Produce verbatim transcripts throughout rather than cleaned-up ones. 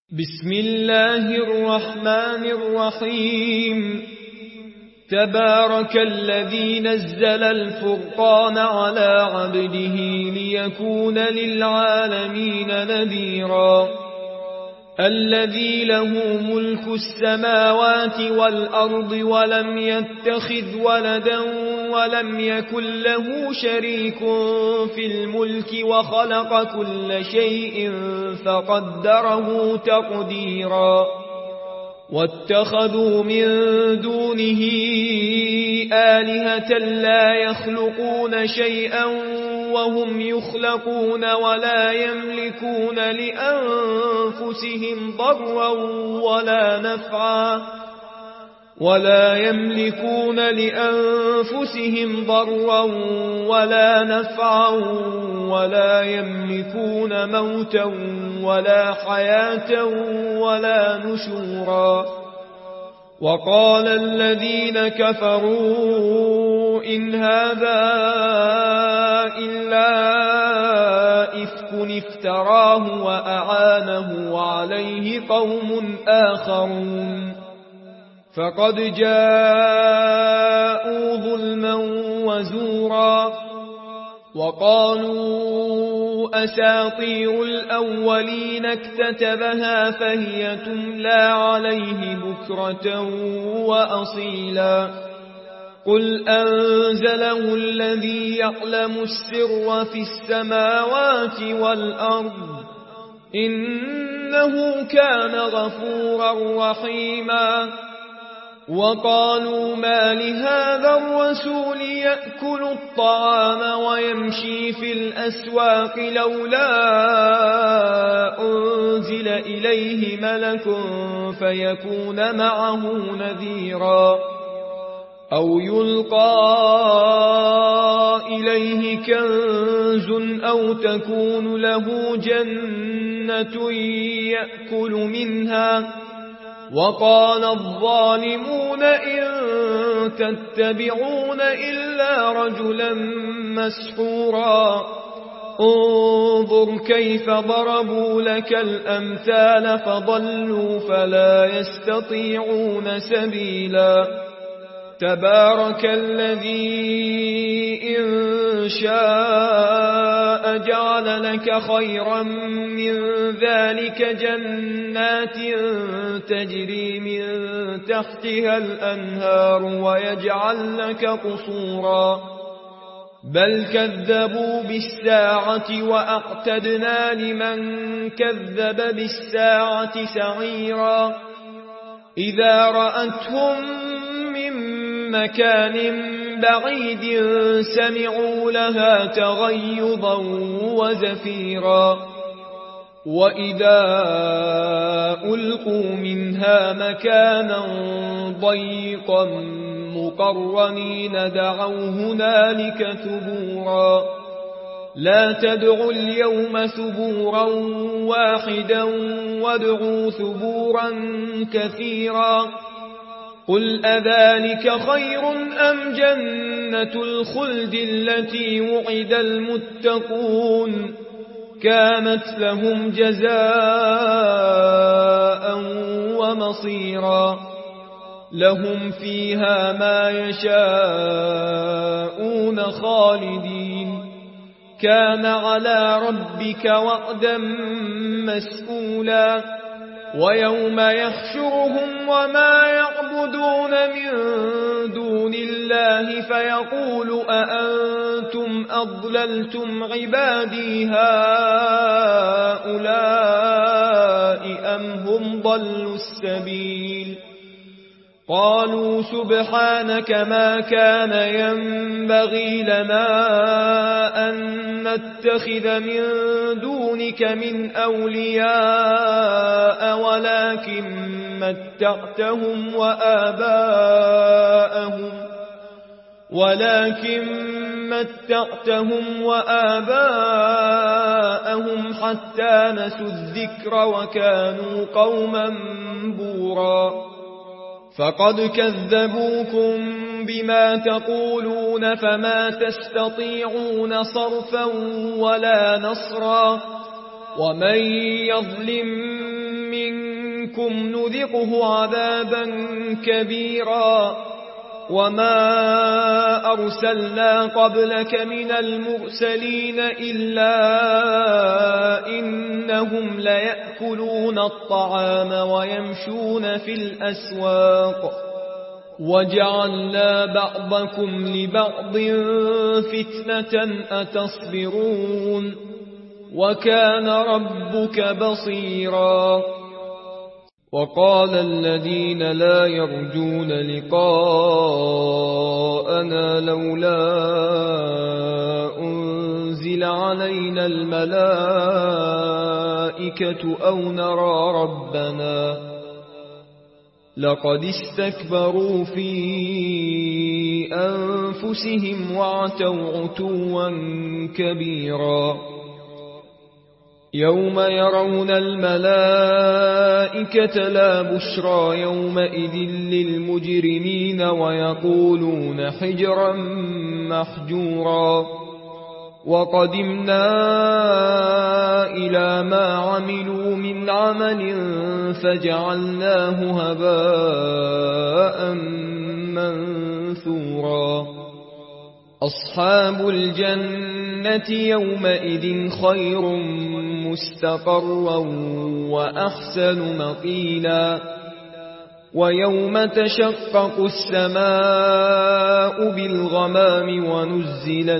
بسم الله الرحمن الرحيم. تبارك الذي نزل الفرقان على عبده ليكون للعالمين نذيرا. الذي له ملك السماوات والأرض ولم يتخذ ولدا ولم يكن له شريك في الملك وخلق كل شيء فقدره تقديرا. واتخذوا من دونه آلهة لا يخلقون شيئا وهم يخلقون ولا يملكون لأنفسهم ضرا ولا نفعا ولا يملكون لأنفسهم ضرا ولا نفعا ولا يملكون موتا ولا حياة ولا نشورا. وقال الذين كفروا إن هذا إلا إفك افتراه وأعانه عليه قوم آخرون فقد جاءوا ظلما وزورا. وقالوا أساطير الأولين اكتتبها فهي تملى عليه بكرة وأصيلا. قل أنزله الذي يعلم السر في السماوات والأرض إنه كان غفورا رحيما. وقالوا ما لهذا الرسول يأكل الطعام ويمشي في الأسواق لولا أنزل إليه ملك فيكون معه نذيرا أو يلقى إليه كنز أو تكون له جنة يأكل منها. وقال الظالمون إن تتبعون إلا رجلا مسحورا. انظر كيف ضربوا لك الأمثال فضلوا فلا يستطيعون سبيلا. تبارك الذي إن شاء جعل لك خيرا من ذلك جنات تجري من تحتها الأنهار ويجعل لك قصورا. بل كذبوا بالساعة وأعتدنا لمن كذب بالساعة سعيرا. إذا رأتهم من مكان بعيد سمعوا لها تغيظا وزفيرا. وإذا ألقوا منها مكانا ضيقا مقرنين دعوا هنالك ثبورا. لا تدعوا اليوم ثبورا واحدا وادعوا ثبورا كثيرا. قل أذلك خير أم جنة الخلد التي وعد المتقون كانت لهم جزاء ومصيرا. لهم فيها ما يشاءون خالدين كان على ربك وعدا مسئولا. ويوم يحشرهم وما يعبدون من دون الله فيقول أأنتم أضللتم عبادي هؤلاء أم هم ضلوا السبيل. قالوا سبحانك ما كان ينبغي لنا أن نتخذ من دونك من أولياء ولكن متعتهم وآباءهم ولكن متعتهم وآباءهم حتى نسوا الذكر وكانوا قوما بورا. فقد كذبوكم بما تقولون فما تستطيعون صرفا ولا نصرا ومن يظلم منكم منكم نذقه عذابا كبيرا وما أرسلنا قبلك من المرسلين إلا إنهم ليأكلون الطعام ويمشون في الأسواق وجعلنا بعضكم لبعض فتنة أتصبرون وكان ربك بصيرا وقال الذين لا يرجون لقاءنا لولا أنزل علينا الملائكة أو نرى ربنا لقد استكبروا في أنفسهم وعتوا عتوا كبيرا يوم يرون الملائكة لا بشرى يومئذ للمجرمين ويقولون حجرا محجورا وقدمنا إلى ما عملوا من عمل فجعلناه هباء منثورا أصحاب الجنة يومئذ خير مستقرا وأحسن مقيلا ويوم تشقق السماء بالغمام ونزل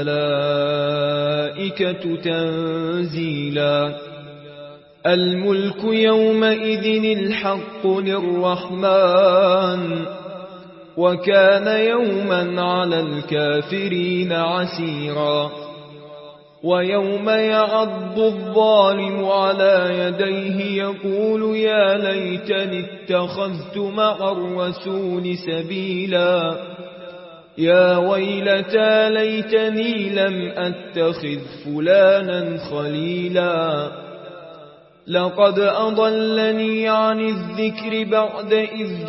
الملائكة تنزيلا الملك يومئذ الحق للرحمن وكان يوما على الكافرين عسيرا ويوم يعض الظالم على يديه يقول يا ليتني اتخذت مع الرسول سبيلا يا ويلتى ليتني لم أتخذ فلانا خليلا لقد أضلني عن الذكر بعد إذ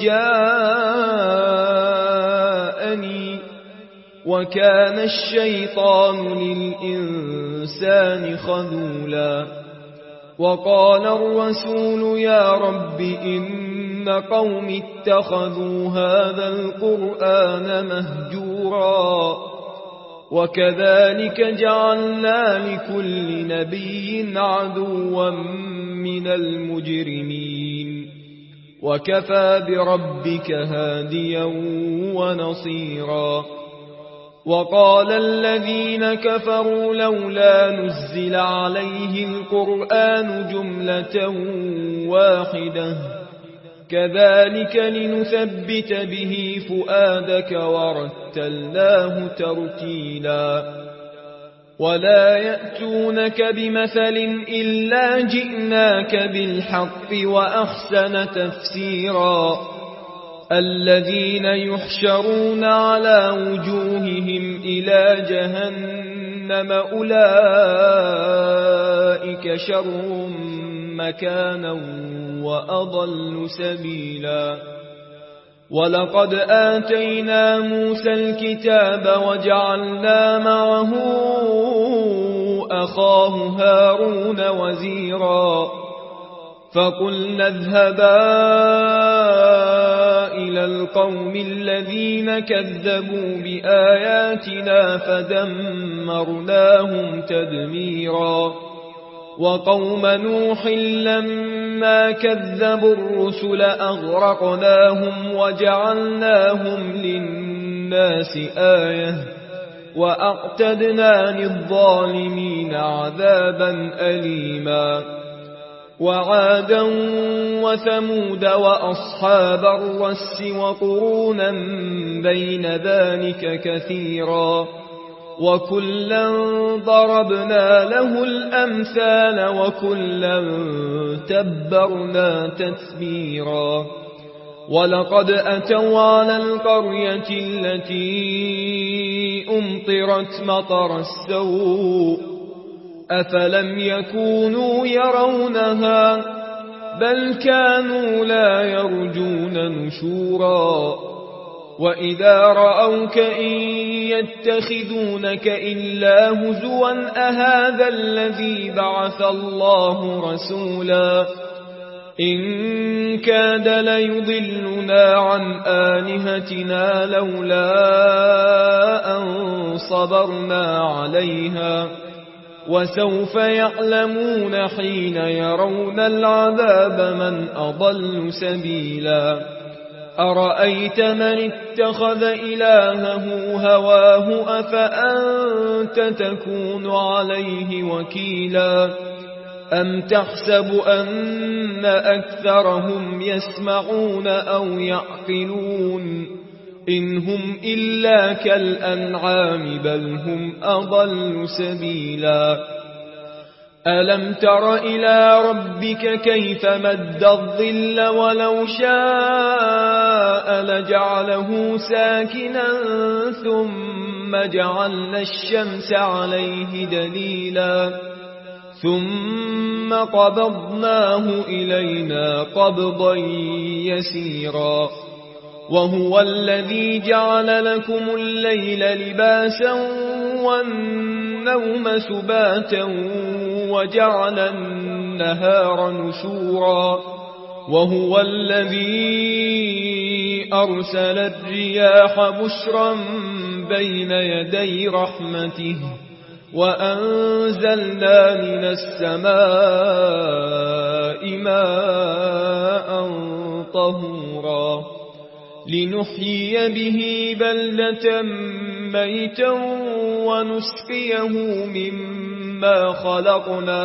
جاءني وكان الشيطان للإنسان خذولا وقال الرسول يا رب إن قوم اتخذوا هذا القرآن مهجورا وكذلك جعلنا لكل نبي عدوا من المجرمين وكفى بربك هاديا ونصيرا وقال الذين كفروا لولا نزل عليه القرآن جملة واحدة كذلك لنثبت به فؤادك ورتلناه ترتيلا ولا يأتونك بمثل إلا جئناك بالحق وأحسن تفسيرا الذين يحشرون على وجوههم إلى جهنم أولئك شر مكانا وأضل سبيلا ولقد آتينا موسى الكتاب وجعلنا معه أخاه هارون وزيرا فقلنا اذهبا إلى القوم الذين كذبوا بآياتنا فدمرناهم تدميرا وقوم نوح لما كذبوا الرسل أغرقناهم وجعلناهم للناس آية وأعتدنا للظالمين عذابا أليما وعادا وثمود وأصحاب الرس وقرونا بين ذلك كثيرا وكلا ضربنا له الأمثال وكلا تبرنا تتبيرا ولقد أتوا على القرية التي أمطرت مطر السوء أفلم يكونوا يرونها بل كانوا لا يرجون نشورا وإذا رأوك إن يتخذونك إلا هزوا أهذا الذي بعث الله رسولا إن كاد ليضلنا عن آلهتنا لولا أن صبرنا عليها وسوف يعلمون حين يرون العذاب من أضل سبيلا أرأيت من اتخذ إلهه هواه أفأنت تكون عليه وكيلا أم تحسب أن أكثرهم يسمعون أو يعقلون إن هم إلا كالأنعام بل هم أضل سبيلا ألم تر إلى ربك كيف مد الظل ولو شاء لجعله ساكنا ثم جعلنا الشمس عليه دليلا ثم قبضناه إلينا قبضا يسيرا وهو الذي جعل لكم الليل لباسا والنوم سباتا وجعل النهار نشورا وهو الذي أرسل الرياح بشرا بين يدي رحمته وأنزلنا من السماء ماء طهورا لنحيي به بلدة ميتا ونسقيه مما خلقنا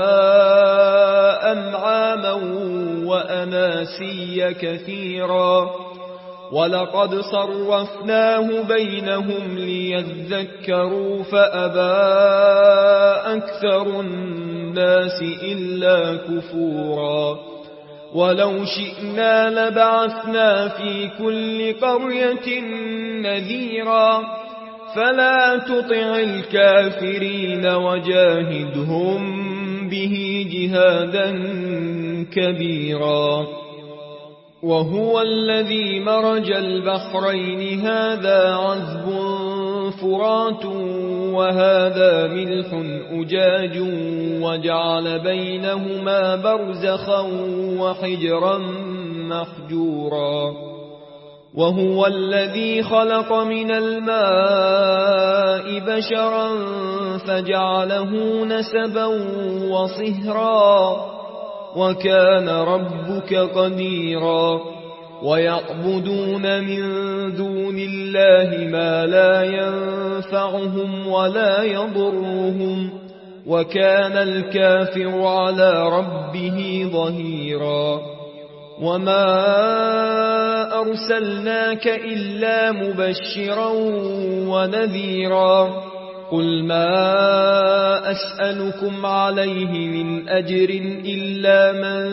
أنعاما وأناسيا كثيرا ولقد صرفناه بينهم ليذكروا فأبى أكثر الناس إلا كفورا ولو شئنا لبعثنا في كل قرية نذيرا فلا تطع الكافرين وجاهدهم به جهادا كبيرا وهو الذي مرج البحرين هذا عذب فرات وهذا ملح أجاج وجعل بينهما برزخا وحجرا محجورا وهو الذي خلق من الماء بشرا فجعله نسبا وصهرا وكان ربك قديرا ويعبدون من دون الله ما لا ينفعهم ولا يضرهم وكان الكافر على ربه ظهيرا وما أرسلناك إلا مبشرا ونذيرا قل ما أسألكم عليه من أجر إلا من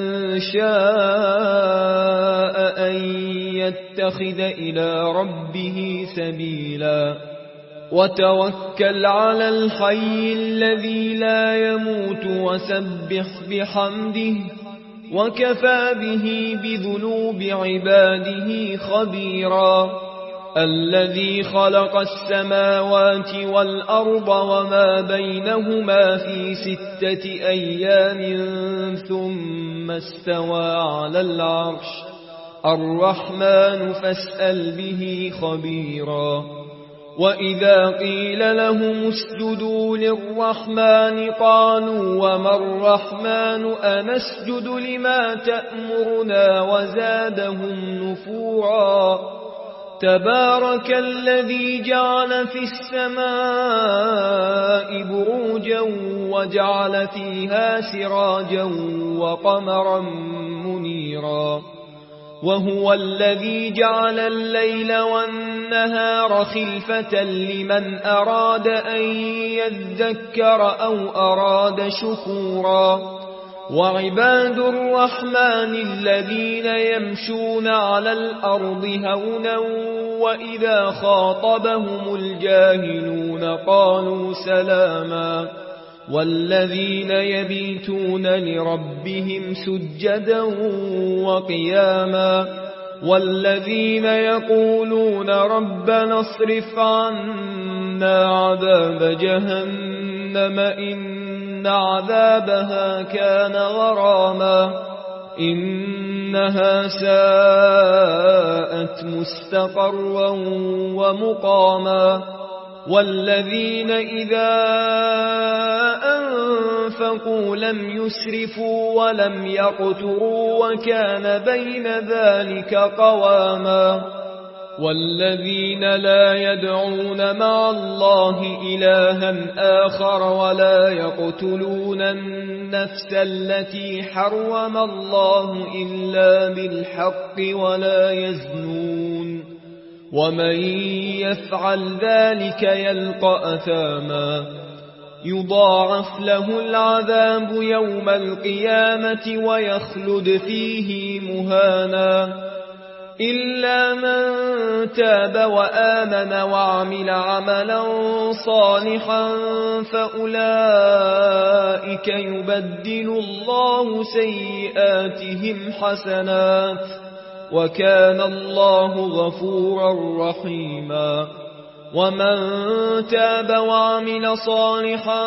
شاء أن يتخذ إلى ربه سبيلا وتوكل على الحي الذي لا يموت وسبح بحمده وكفى به بذنوب عباده خبيرا الذي خلق السماوات والأرض وما بينهما في ستة أيام ثم استوى على العرش الرحمن فاسأل به خبيرا وإذا قيل لهم اسجدوا للرحمن قالوا وما الرحمن أنسجد لما تأمرنا وزادهم نفورا تبارك الذي جعل في السماء بروجا وجعل فيها سراجا وقمرا منيرا وهو الذي جعل الليل والنهار خلفة لمن أراد أن يذكر أو أراد شكورا وعباد الرحمن الذين يمشون على الأرض هونا وإذا خاطبهم الجاهلون قالوا سلاما والذين يبيتون لربهم سجدا وقياما والذين يقولون ربنا اصرف عنا عذاب جهنم إن عذابها كان غراما إنها ساءت مستقرا ومقاما والذين إذا أنفقوا لم يسرفوا ولم يقتروا وكان بين ذلك قواما والذين لا يدعون مع الله إلها آخر ولا يقتلون النفس التي حرم الله إلا بالحق ولا يزنون ومن يفعل ذلك يلقى أثاما يضاعف له العذاب يوم القيامة ويخلد فيه مهانا إلا من تاب وآمن وعمل عملا صالحا فأولئك يبدل الله سيئاتهم حسنات وكان الله غفورا رحيما ومن تاب وعمل صالحا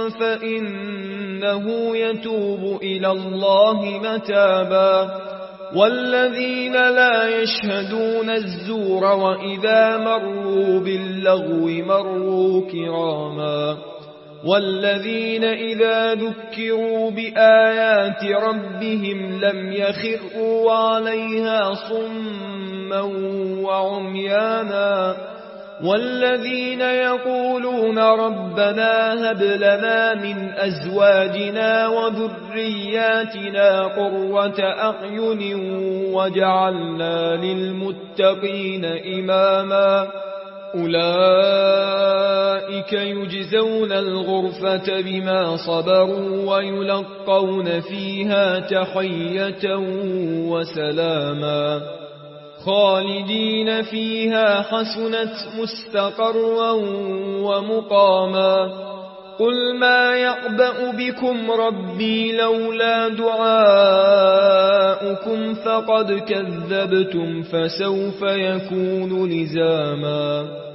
فإنه يتوب إلى الله متابا والذين لا يشهدون الزور وإذا مروا باللغو مروا كراما والذين إذا ذكروا بآيات ربهم لم يخروا عليها صما وعميانا والذين يقولون ربنا هب لنا من أزواجنا وذرياتنا قرة أعين وجعلنا للمتقين إماما أولئك يجزون الغرفة بما صبروا ويلقون فيها تحية وسلاما خالدين فيها حسنت مستقرا ومقاما قل ما يعبأ بكم ربي لولا دعاؤكم فقد كذبتم فسوف يكون لزاما